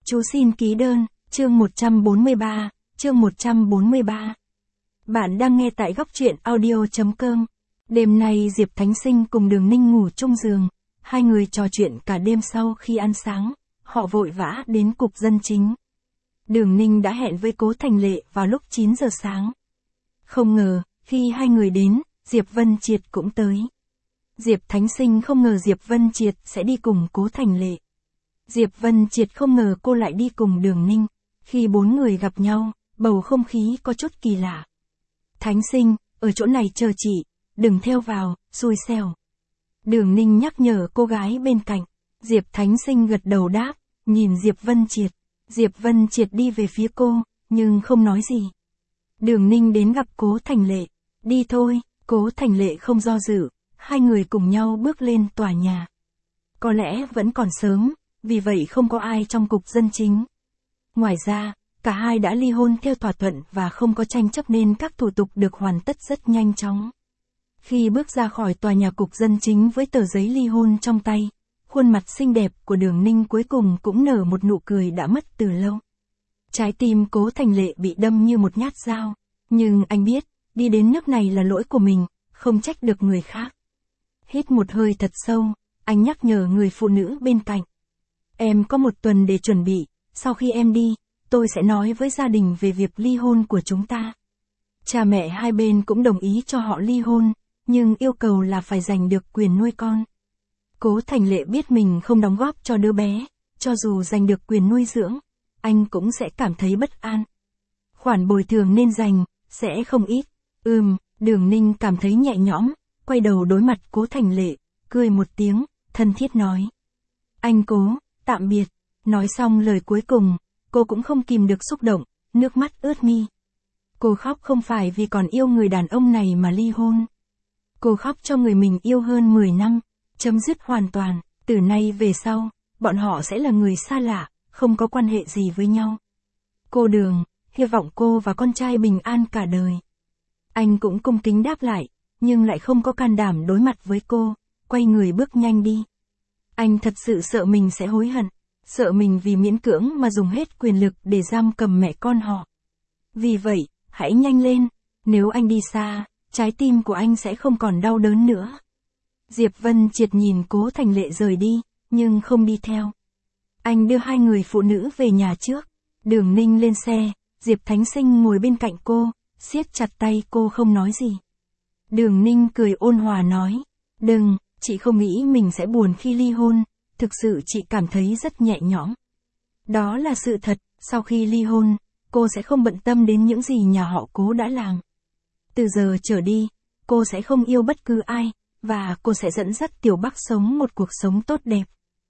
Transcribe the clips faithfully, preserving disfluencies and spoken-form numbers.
Chú xin ký đơn, chương một trăm bốn mươi ba, chương một trăm bốn mươi ba. Bạn đang nghe tại góc truyện audio chấm com. Đêm nay Diệp Thánh Sinh cùng Đường Ninh ngủ chung giường, hai người trò chuyện cả đêm sau khi ăn sáng, họ vội vã đến cục dân chính. Đường Ninh đã hẹn với Cố Thành Lệ vào lúc chín giờ sáng. Không ngờ, khi hai người đến, Diệp Vân Triệt cũng tới. Diệp Thánh Sinh không ngờ Diệp Vân Triệt sẽ đi cùng Cố Thành Lệ. Diệp Vân Triệt không ngờ cô lại đi cùng Đường Ninh. Khi bốn người gặp nhau, bầu không khí có chút kỳ lạ. Thánh Sinh, ở chỗ này chờ chị, đừng theo vào, xui xẻo. Đường Ninh nhắc nhở cô gái bên cạnh. Diệp Thánh Sinh gật đầu đáp, nhìn Diệp Vân Triệt. Diệp Vân Triệt đi về phía cô, nhưng không nói gì. Đường Ninh đến gặp Cố Thành Lệ. Đi thôi, Cố Thành Lệ không do dự, hai người cùng nhau bước lên tòa nhà. Có lẽ vẫn còn sớm, vì vậy không có ai trong cục dân chính. Ngoài ra, cả hai đã ly hôn theo thỏa thuận và không có tranh chấp nên các thủ tục được hoàn tất rất nhanh chóng. Khi bước ra khỏi tòa nhà cục dân chính với tờ giấy ly hôn trong tay, khuôn mặt xinh đẹp của Đường Ninh cuối cùng cũng nở một nụ cười đã mất từ lâu. Trái tim Cố Thành Lệ bị đâm như một nhát dao, nhưng anh biết, đi đến nước này là lỗi của mình, không trách được người khác. Hít một hơi thật sâu, anh nhắc nhở người phụ nữ bên cạnh. Em có một tuần để chuẩn bị, sau khi em đi, tôi sẽ nói với gia đình về việc ly hôn của chúng ta. Cha mẹ hai bên cũng đồng ý cho họ ly hôn, nhưng yêu cầu là phải giành được quyền nuôi con. Cố Thành Lệ biết mình không đóng góp cho đứa bé, cho dù giành được quyền nuôi dưỡng, anh cũng sẽ cảm thấy bất an. Khoản bồi thường nên dành, sẽ không ít. Ừm, Đường Ninh cảm thấy nhẹ nhõm, quay đầu đối mặt Cố Thành Lệ, cười một tiếng, thân thiết nói. Anh Cố, tạm biệt. Nói xong lời cuối cùng, cô cũng không kìm được xúc động, nước mắt ướt mi. Cô khóc không phải vì còn yêu người đàn ông này mà ly hôn. Cô khóc cho người mình yêu hơn mười năm, chấm dứt hoàn toàn, từ nay về sau, bọn họ sẽ là người xa lạ, không có quan hệ gì với nhau. Cô Đường, hy vọng cô và con trai bình an cả đời. Anh cũng cung kính đáp lại, nhưng lại không có can đảm đối mặt với cô, quay người bước nhanh đi. Anh thật sự sợ mình sẽ hối hận, sợ mình vì miễn cưỡng mà dùng hết quyền lực để giam cầm mẹ con họ. Vì vậy, hãy nhanh lên, nếu anh đi xa, trái tim của anh sẽ không còn đau đớn nữa. Diệp Vân Triệt nhìn Cố Thành Lệ rời đi, nhưng không đi theo. Anh đưa hai người phụ nữ về nhà trước. Đường Ninh lên xe, Diệp Thánh Sinh ngồi bên cạnh cô, siết chặt tay cô không nói gì. Đường Ninh cười ôn hòa nói, đừng, chị không nghĩ mình sẽ buồn khi ly hôn, thực sự chị cảm thấy rất nhẹ nhõm. Đó là sự thật, sau khi ly hôn, cô sẽ không bận tâm đến những gì nhà họ Cố đã làm. Từ giờ trở đi, cô sẽ không yêu bất cứ ai, và cô sẽ dẫn dắt Tiểu Bắc sống một cuộc sống tốt đẹp.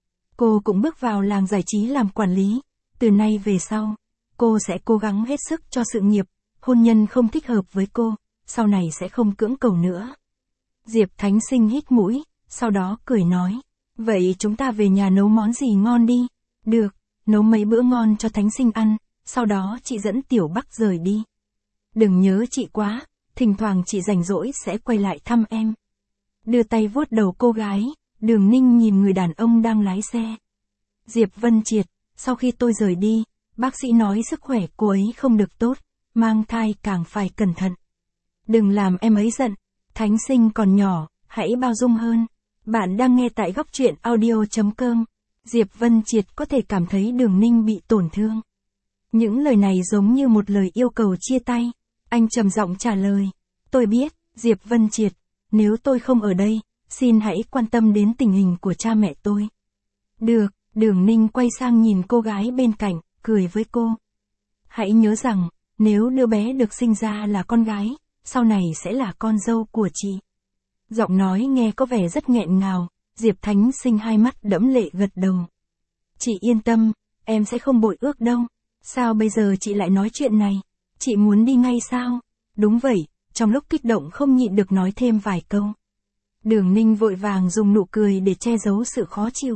Cô cũng bước vào làng giải trí làm quản lý, từ nay về sau, cô sẽ cố gắng hết sức cho sự nghiệp, hôn nhân không thích hợp với cô, sau này sẽ không cưỡng cầu nữa. Diệp Thánh Sinh hít mũi, sau đó cười nói, vậy chúng ta về nhà nấu món gì ngon đi. Được, nấu mấy bữa ngon cho Thánh Sinh ăn, sau đó chị dẫn Tiểu Bắc rời đi. Đừng nhớ chị quá, thỉnh thoảng chị rảnh rỗi sẽ quay lại thăm em. Đưa tay vuốt đầu cô gái, Đường Ninh nhìn người đàn ông đang lái xe. Diệp Vân Triệt, sau khi tôi rời đi, bác sĩ nói sức khỏe cô ấy không được tốt, mang thai càng phải cẩn thận. Đừng làm em ấy giận, Thánh Sinh còn nhỏ, hãy bao dung hơn. Bạn đang nghe tại góc truyện audio chấm com. Diệp Vân Triệt có thể cảm thấy Đường Ninh bị tổn thương. Những lời này giống như một lời yêu cầu chia tay. Anh trầm giọng trả lời. Tôi biết, Diệp Vân Triệt, nếu tôi không ở đây, xin hãy quan tâm đến tình hình của cha mẹ tôi. Được, Đường Ninh quay sang nhìn cô gái bên cạnh, cười với cô. Hãy nhớ rằng, nếu đứa bé được sinh ra là con gái, sau này sẽ là con dâu của chị. Giọng nói nghe có vẻ rất nghẹn ngào, Diệp Thánh Sinh hai mắt đẫm lệ gật đầu. Chị yên tâm, em sẽ không bội ước đâu. Sao bây giờ chị lại nói chuyện này? Chị muốn đi ngay sao? Đúng vậy, trong lúc kích động không nhịn được nói thêm vài câu. Đường Ninh vội vàng dùng nụ cười để che giấu sự khó chịu.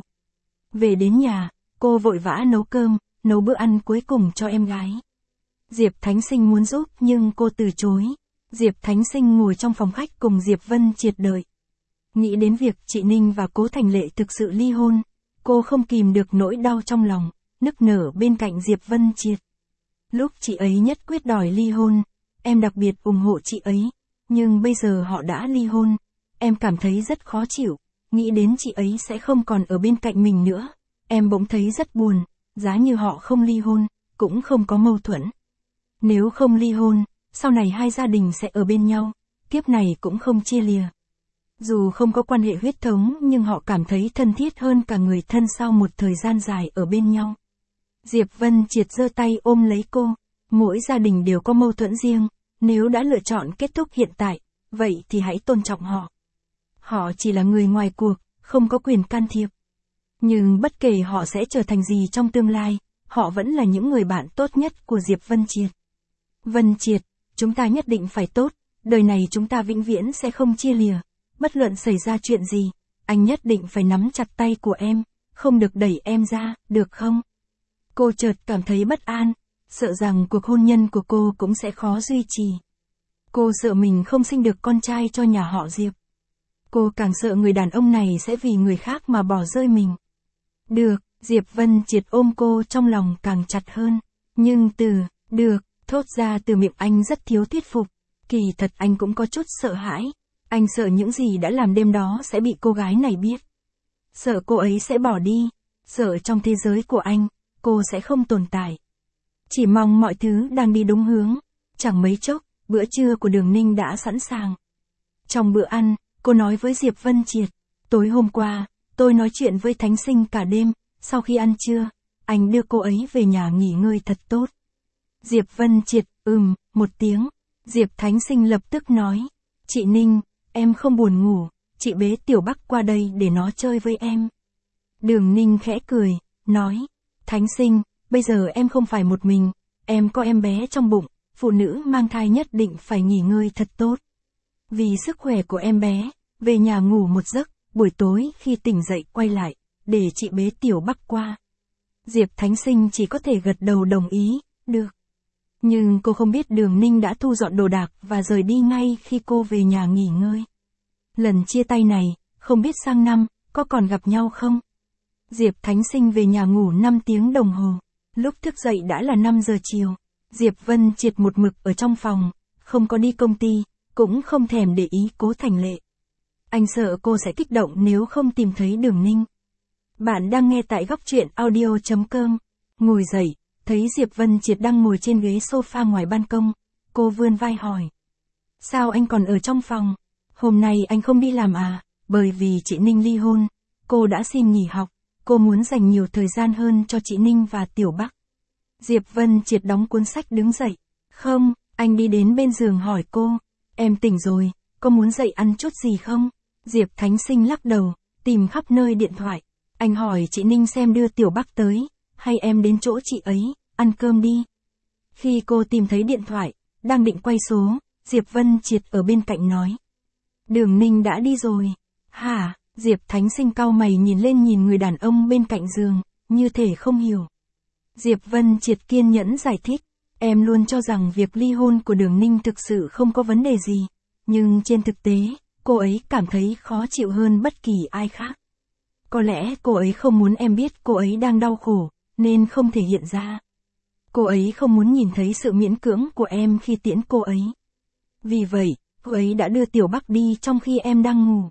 Về đến nhà, cô vội vã nấu cơm, nấu bữa ăn cuối cùng cho em gái. Diệp Thánh Sinh muốn giúp nhưng cô từ chối. Diệp Thánh Sinh ngồi trong phòng khách cùng Diệp Vân Triệt đợi. Nghĩ đến việc chị Ninh và Cố Thành Lệ thực sự ly hôn, cô không kìm được nỗi đau trong lòng, nức nở bên cạnh Diệp Vân Triệt. Lúc chị ấy nhất quyết đòi ly hôn, em đặc biệt ủng hộ chị ấy, nhưng bây giờ họ đã ly hôn, em cảm thấy rất khó chịu, nghĩ đến chị ấy sẽ không còn ở bên cạnh mình nữa, em bỗng thấy rất buồn, giá như họ không ly hôn, cũng không có mâu thuẫn. Nếu không ly hôn, sau này hai gia đình sẽ ở bên nhau, kiếp này cũng không chia lìa. Dù không có quan hệ huyết thống nhưng họ cảm thấy thân thiết hơn cả người thân sau một thời gian dài ở bên nhau. Diệp Vân Triệt giơ tay ôm lấy cô, mỗi gia đình đều có mâu thuẫn riêng, nếu đã lựa chọn kết thúc hiện tại, vậy thì hãy tôn trọng họ. Họ chỉ là người ngoài cuộc, không có quyền can thiệp. Nhưng bất kể họ sẽ trở thành gì trong tương lai, họ vẫn là những người bạn tốt nhất của Diệp Vân Triệt. Vân Triệt, chúng ta nhất định phải tốt, đời này chúng ta vĩnh viễn sẽ không chia lìa. Bất luận xảy ra chuyện gì, anh nhất định phải nắm chặt tay của em, không được đẩy em ra, được không? Cô chợt cảm thấy bất an, sợ rằng cuộc hôn nhân của cô cũng sẽ khó duy trì. Cô sợ mình không sinh được con trai cho nhà họ Diệp. Cô càng sợ người đàn ông này sẽ vì người khác mà bỏ rơi mình. Được, Diệp Vân Triệt ôm cô trong lòng càng chặt hơn. Nhưng từ, được, thốt ra từ miệng anh rất thiếu thuyết phục. Kỳ thật anh cũng có chút sợ hãi. Anh sợ những gì đã làm đêm đó sẽ bị cô gái này biết. Sợ cô ấy sẽ bỏ đi. Sợ trong thế giới của anh, cô sẽ không tồn tại. Chỉ mong mọi thứ đang đi đúng hướng. Chẳng mấy chốc, bữa trưa của Đường Ninh đã sẵn sàng. Trong bữa ăn, cô nói với Diệp Vân Triệt. Tối hôm qua, tôi nói chuyện với Thánh Sinh cả đêm. Sau khi ăn trưa, anh đưa cô ấy về nhà nghỉ ngơi thật tốt. Diệp Vân Triệt, ừm, một tiếng. Diệp Thánh Sinh lập tức nói. Chị Ninh, em không buồn ngủ, chị bế Tiểu Bắc qua đây để nó chơi với em. Đường Ninh khẽ cười, nói. Thánh Sinh, bây giờ em không phải một mình, em có em bé trong bụng, phụ nữ mang thai nhất định phải nghỉ ngơi thật tốt. Vì sức khỏe của em bé, về nhà ngủ một giấc, buổi tối khi tỉnh dậy quay lại, để chị bế Tiểu Bắc qua. Diệp Thánh Sinh chỉ có thể gật đầu đồng ý, được. Nhưng cô không biết Đường Ninh đã thu dọn đồ đạc và rời đi ngay khi cô về nhà nghỉ ngơi. Lần chia tay này, không biết sang năm, có còn gặp nhau không? Diệp Thánh Sinh về nhà ngủ năm tiếng đồng hồ. Lúc thức dậy đã là năm giờ chiều. Diệp Vân Triệt một mực ở trong phòng, không có đi công ty, cũng không thèm để ý Cố Thành Lệ. Anh sợ cô sẽ kích động nếu không tìm thấy Đường Ninh. Bạn đang nghe tại góc truyện audio chấm com. Ngồi dậy, thấy Diệp Vân Triệt đang ngồi trên ghế sofa ngoài ban công. Cô vươn vai hỏi. Sao anh còn ở trong phòng? Hôm nay anh không đi làm à? Bởi vì chị Ninh ly hôn, cô đã xin nghỉ học. Cô muốn dành nhiều thời gian hơn cho chị Ninh và Tiểu Bắc. Diệp Vân Triệt đóng cuốn sách đứng dậy. Không, anh đi đến bên giường hỏi cô. Em tỉnh rồi, có muốn dậy ăn chút gì không? Diệp Thánh Sinh lắc đầu, tìm khắp nơi điện thoại. Anh hỏi chị Ninh xem đưa Tiểu Bắc tới, hay em đến chỗ chị ấy, ăn cơm đi. Khi cô tìm thấy điện thoại, đang định quay số, Diệp Vân Triệt ở bên cạnh nói. Đường Ninh đã đi rồi. Hả? Diệp Thánh Sinh cau mày nhìn lên nhìn người đàn ông bên cạnh giường, như thể không hiểu. Diệp Vân Triệt kiên nhẫn giải thích. Em luôn cho rằng việc ly hôn của Đường Ninh thực sự không có vấn đề gì. Nhưng trên thực tế, cô ấy cảm thấy khó chịu hơn bất kỳ ai khác. Có lẽ cô ấy không muốn em biết cô ấy đang đau khổ, nên không thể hiện ra. Cô ấy không muốn nhìn thấy sự miễn cưỡng của em khi tiễn cô ấy. Vì vậy, cô ấy đã đưa Tiểu Bắc đi trong khi em đang ngủ.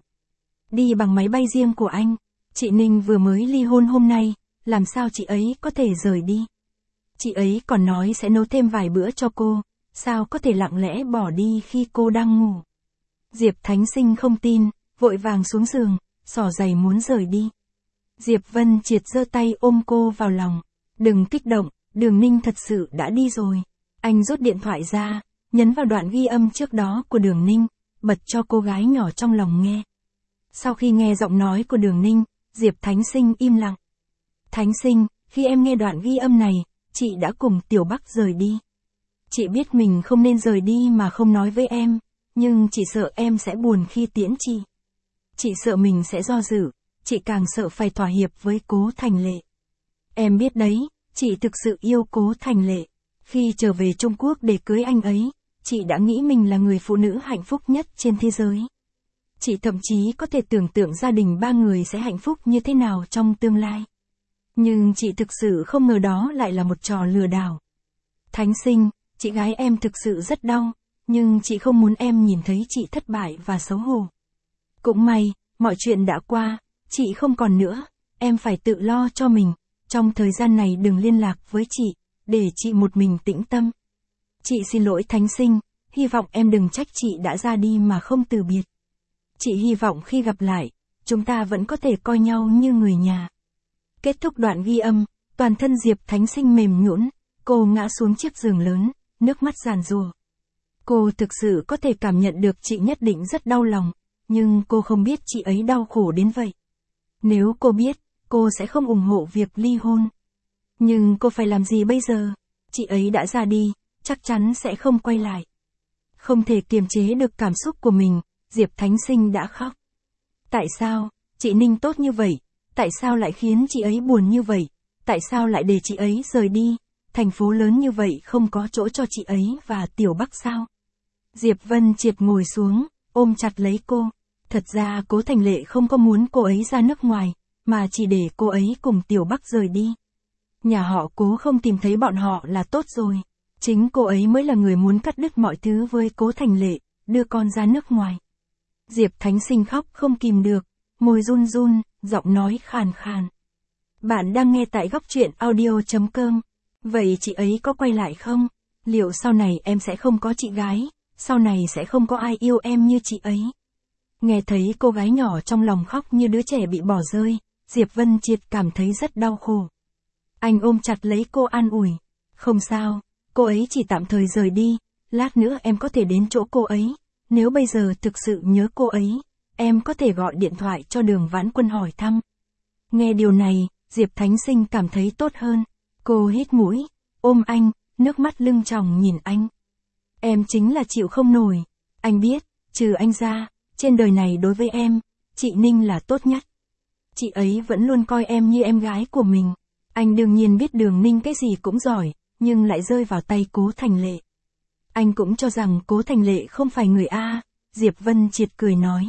Đi bằng máy bay riêng của anh. Chị Ninh vừa mới ly hôn hôm nay, làm sao chị ấy có thể rời đi? Chị ấy còn nói sẽ nấu thêm vài bữa cho cô, sao có thể lặng lẽ bỏ đi khi cô đang ngủ? Diệp Thánh Sinh không tin, vội vàng xuống giường, xỏ giày muốn rời đi. Diệp Vân Triệt giơ tay ôm cô vào lòng. Đừng kích động, Đường Ninh thật sự đã đi rồi. Anh rút điện thoại ra, nhấn vào đoạn ghi âm trước đó của Đường Ninh, bật cho cô gái nhỏ trong lòng nghe. Sau khi nghe giọng nói của Đường Ninh, Diệp Thánh Sinh im lặng. Thánh Sinh, khi em nghe đoạn ghi âm này, chị đã cùng Tiểu Bắc rời đi. Chị biết mình không nên rời đi mà không nói với em, nhưng chị sợ em sẽ buồn khi tiễn chị. Chị sợ mình sẽ do dự, chị càng sợ phải thỏa hiệp với Cố Thành Lệ. Em biết đấy, chị thực sự yêu Cố Thành Lệ. Khi trở về Trung Quốc để cưới anh ấy, chị đã nghĩ mình là người phụ nữ hạnh phúc nhất trên thế giới. Chị thậm chí có thể tưởng tượng gia đình ba người sẽ hạnh phúc như thế nào trong tương lai. Nhưng chị thực sự không ngờ đó lại là một trò lừa đảo. Thánh Sinh, chị gái em thực sự rất đau, nhưng chị không muốn em nhìn thấy chị thất bại và xấu hổ. Cũng may, mọi chuyện đã qua, chị không còn nữa, em phải tự lo cho mình, trong thời gian này đừng liên lạc với chị, để chị một mình tĩnh tâm. Chị xin lỗi Thánh Sinh, hy vọng em đừng trách chị đã ra đi mà không từ biệt. Chị hy vọng khi gặp lại, chúng ta vẫn có thể coi nhau như người nhà. Kết thúc đoạn ghi âm, toàn thân Diệp Thánh Sinh mềm nhũn, cô ngã xuống chiếc giường lớn, nước mắt giàn giụa. Cô thực sự có thể cảm nhận được chị nhất định rất đau lòng, nhưng cô không biết chị ấy đau khổ đến vậy. Nếu cô biết, cô sẽ không ủng hộ việc ly hôn. Nhưng cô phải làm gì bây giờ? Chị ấy đã ra đi, chắc chắn sẽ không quay lại. Không thể kiềm chế được cảm xúc của mình, Diệp Thánh Sinh đã khóc. Tại sao, chị Ninh tốt như vậy, tại sao lại khiến chị ấy buồn như vậy, tại sao lại để chị ấy rời đi, thành phố lớn như vậy không có chỗ cho chị ấy và Tiểu Bắc sao? Diệp Vân Triệt ngồi xuống, ôm chặt lấy cô. Thật ra Cố Thành Lệ không có muốn cô ấy ra nước ngoài, mà chỉ để cô ấy cùng Tiểu Bắc rời đi. Nhà họ Cố không tìm thấy bọn họ là tốt rồi. Chính cô ấy mới là người muốn cắt đứt mọi thứ với Cố Thành Lệ, đưa con ra nước ngoài. Diệp Thánh Sinh khóc không kìm được, môi run run, giọng nói khàn khàn. Bạn đang nghe tại góc truyện audio chấm com. Vậy chị ấy có quay lại không? Liệu sau này em sẽ không có chị gái, sau này sẽ không có ai yêu em như chị ấy? Nghe thấy cô gái nhỏ trong lòng khóc như đứa trẻ bị bỏ rơi, Diệp Vân Triệt cảm thấy rất đau khổ. Anh ôm chặt lấy cô an ủi. Không sao, cô ấy chỉ tạm thời rời đi, lát nữa em có thể đến chỗ cô ấy. Nếu bây giờ thực sự nhớ cô ấy, em có thể gọi điện thoại cho Đường Vãn Quân hỏi thăm. Nghe điều này, Diệp Thánh Sinh cảm thấy tốt hơn. Cô hít mũi, ôm anh, nước mắt lưng tròng nhìn anh. Em chính là chịu không nổi. Anh biết, trừ anh ra, trên đời này đối với em, chị Ninh là tốt nhất. Chị ấy vẫn luôn coi em như em gái của mình. Anh đương nhiên biết Đường Ninh cái gì cũng giỏi, nhưng lại rơi vào tay Cố Thành Lệ. Anh cũng cho rằng Cố Thành Lệ không phải người A, Diệp Vân Triệt cười nói.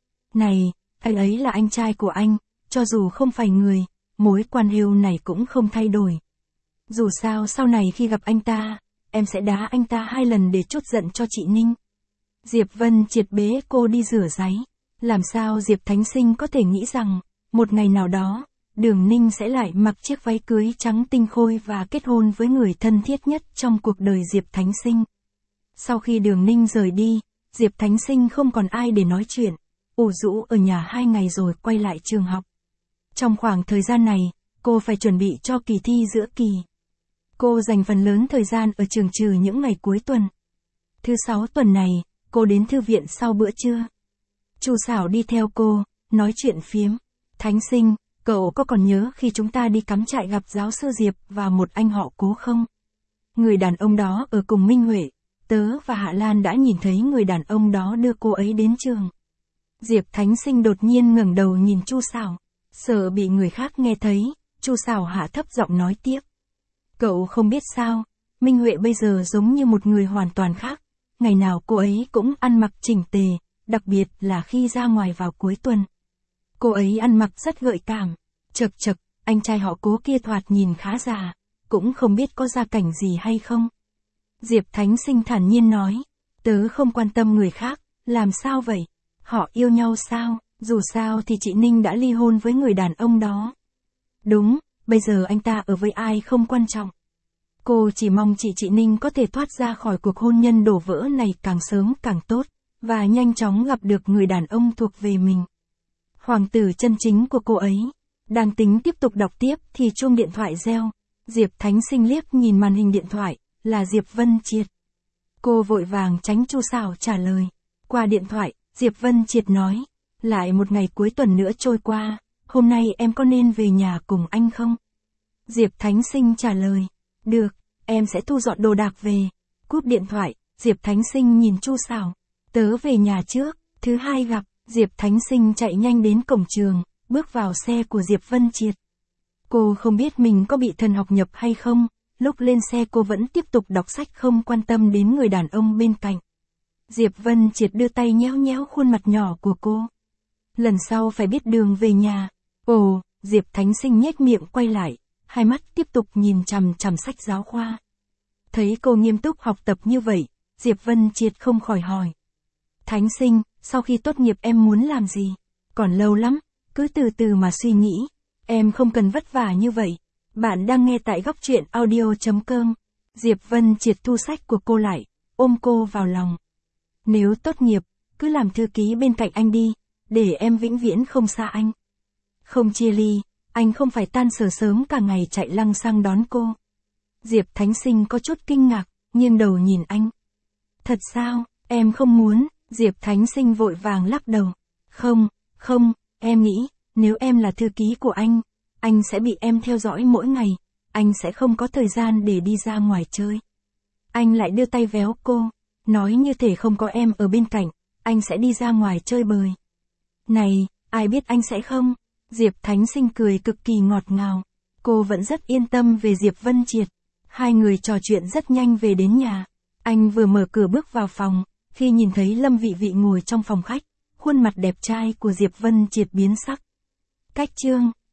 Này, anh ấy là anh trai của anh, cho dù không phải người, mối quan hệ này cũng không thay đổi. Dù sao sau này khi gặp anh ta, em sẽ đá anh ta hai lần để trút giận cho chị Ninh. Diệp Vân Triệt bế cô đi rửa ráy. Làm sao Diệp Thánh Sinh có thể nghĩ rằng, một ngày nào đó, Đường Ninh sẽ lại mặc chiếc váy cưới trắng tinh khôi và kết hôn với người thân thiết nhất trong cuộc đời Diệp Thánh Sinh. Sau khi Đường Ninh rời đi, Diệp Thánh Sinh không còn ai để nói chuyện, ủ rũ ở nhà hai ngày rồi quay lại trường học. Trong khoảng thời gian này, cô phải chuẩn bị cho kỳ thi giữa kỳ. Cô dành phần lớn thời gian ở trường trừ những ngày cuối tuần. Thứ sáu tuần này, cô đến thư viện sau bữa trưa. Chu Sảo đi theo cô, nói chuyện phiếm. Thánh Sinh, cậu có còn nhớ khi chúng ta đi cắm trại gặp giáo sư Diệp và một anh họ Cố không? Người đàn ông đó ở cùng Minh Huệ, tớ và Hạ Lan đã nhìn thấy người đàn ông đó đưa cô ấy đến trường. Diệp Thánh Sinh đột nhiên ngẩng đầu nhìn Chu Sảo, sợ bị người khác nghe thấy, Chu Sảo hạ thấp giọng nói tiếp. Cậu không biết sao, Minh Huệ bây giờ giống như một người hoàn toàn khác, ngày nào cô ấy cũng ăn mặc chỉnh tề, đặc biệt là khi ra ngoài vào cuối tuần. Cô ấy ăn mặc rất gợi cảm, chật chật, anh trai họ Cố kia thoạt nhìn khá già, cũng không biết có gia cảnh gì hay không. Diệp Thánh Sinh thản nhiên nói, tớ không quan tâm người khác, làm sao vậy? Họ yêu nhau sao? Dù sao thì chị Ninh đã ly hôn với người đàn ông đó. Đúng, bây giờ anh ta ở với ai không quan trọng. Cô chỉ mong chị chị Ninh có thể thoát ra khỏi cuộc hôn nhân đổ vỡ này càng sớm càng tốt, và nhanh chóng gặp được người đàn ông thuộc về mình. Hoàng tử chân chính của cô ấy. Đang tính tiếp tục đọc tiếp thì chuông điện thoại reo. Diệp Thánh Sinh liếc nhìn màn hình điện thoại, là Diệp Vân Triệt. Cô vội vàng tránh Chu Sảo trả lời. Qua điện thoại, Diệp Vân Triệt nói, lại một ngày cuối tuần nữa trôi qua, hôm nay em có nên về nhà cùng anh không? Diệp Thánh Sinh trả lời, được, em sẽ thu dọn đồ đạc về. Cúp điện thoại, Diệp Thánh Sinh nhìn Chu Sảo, tớ về nhà trước, thứ hai gặp. Diệp Thánh Sinh chạy nhanh đến cổng trường, bước vào xe của Diệp Vân Triệt. Cô không biết mình có bị thần học nhập hay không, lúc lên xe cô vẫn tiếp tục đọc sách không quan tâm đến người đàn ông bên cạnh. Diệp Vân Triệt đưa tay nhéo nhéo khuôn mặt nhỏ của cô. Lần sau phải biết đường về nhà. Ồ, Diệp Thánh Sinh nhếch miệng quay lại, hai mắt tiếp tục nhìn chằm chằm sách giáo khoa. Thấy cô nghiêm túc học tập như vậy, Diệp Vân Triệt không khỏi hỏi. Thánh Sinh, sau khi tốt nghiệp em muốn làm gì? Còn lâu lắm, cứ từ từ mà suy nghĩ. Em không cần vất vả như vậy. Bạn đang nghe tại góc truyện audio.com. Diệp Vân Triệt thu sách của cô lại, ôm cô vào lòng. Nếu tốt nghiệp, cứ làm thư ký bên cạnh anh đi, để em vĩnh viễn không xa anh. Không chia ly, anh không phải tan sở sớm cả ngày chạy lăng xăng đón cô. Diệp Thánh Sinh có chút kinh ngạc, nghiêng đầu nhìn anh. Thật sao, em không muốn, Diệp Thánh Sinh vội vàng lắc đầu. Không, không, em nghĩ, nếu em là thư ký của anh, anh sẽ bị em theo dõi mỗi ngày, anh sẽ không có thời gian để đi ra ngoài chơi. Anh lại đưa tay véo cô, nói như thể không có em ở bên cạnh, anh sẽ đi ra ngoài chơi bời. Này, ai biết anh sẽ không? Diệp Thánh Sinh cười cực kỳ ngọt ngào. Cô vẫn rất yên tâm về Diệp Vân Triệt. Hai người trò chuyện rất nhanh về đến nhà. Anh vừa mở cửa bước vào phòng, khi nhìn thấy Lâm Vị Vị ngồi trong phòng khách, khuôn mặt đẹp trai của Diệp Vân Triệt biến sắc. Cách chương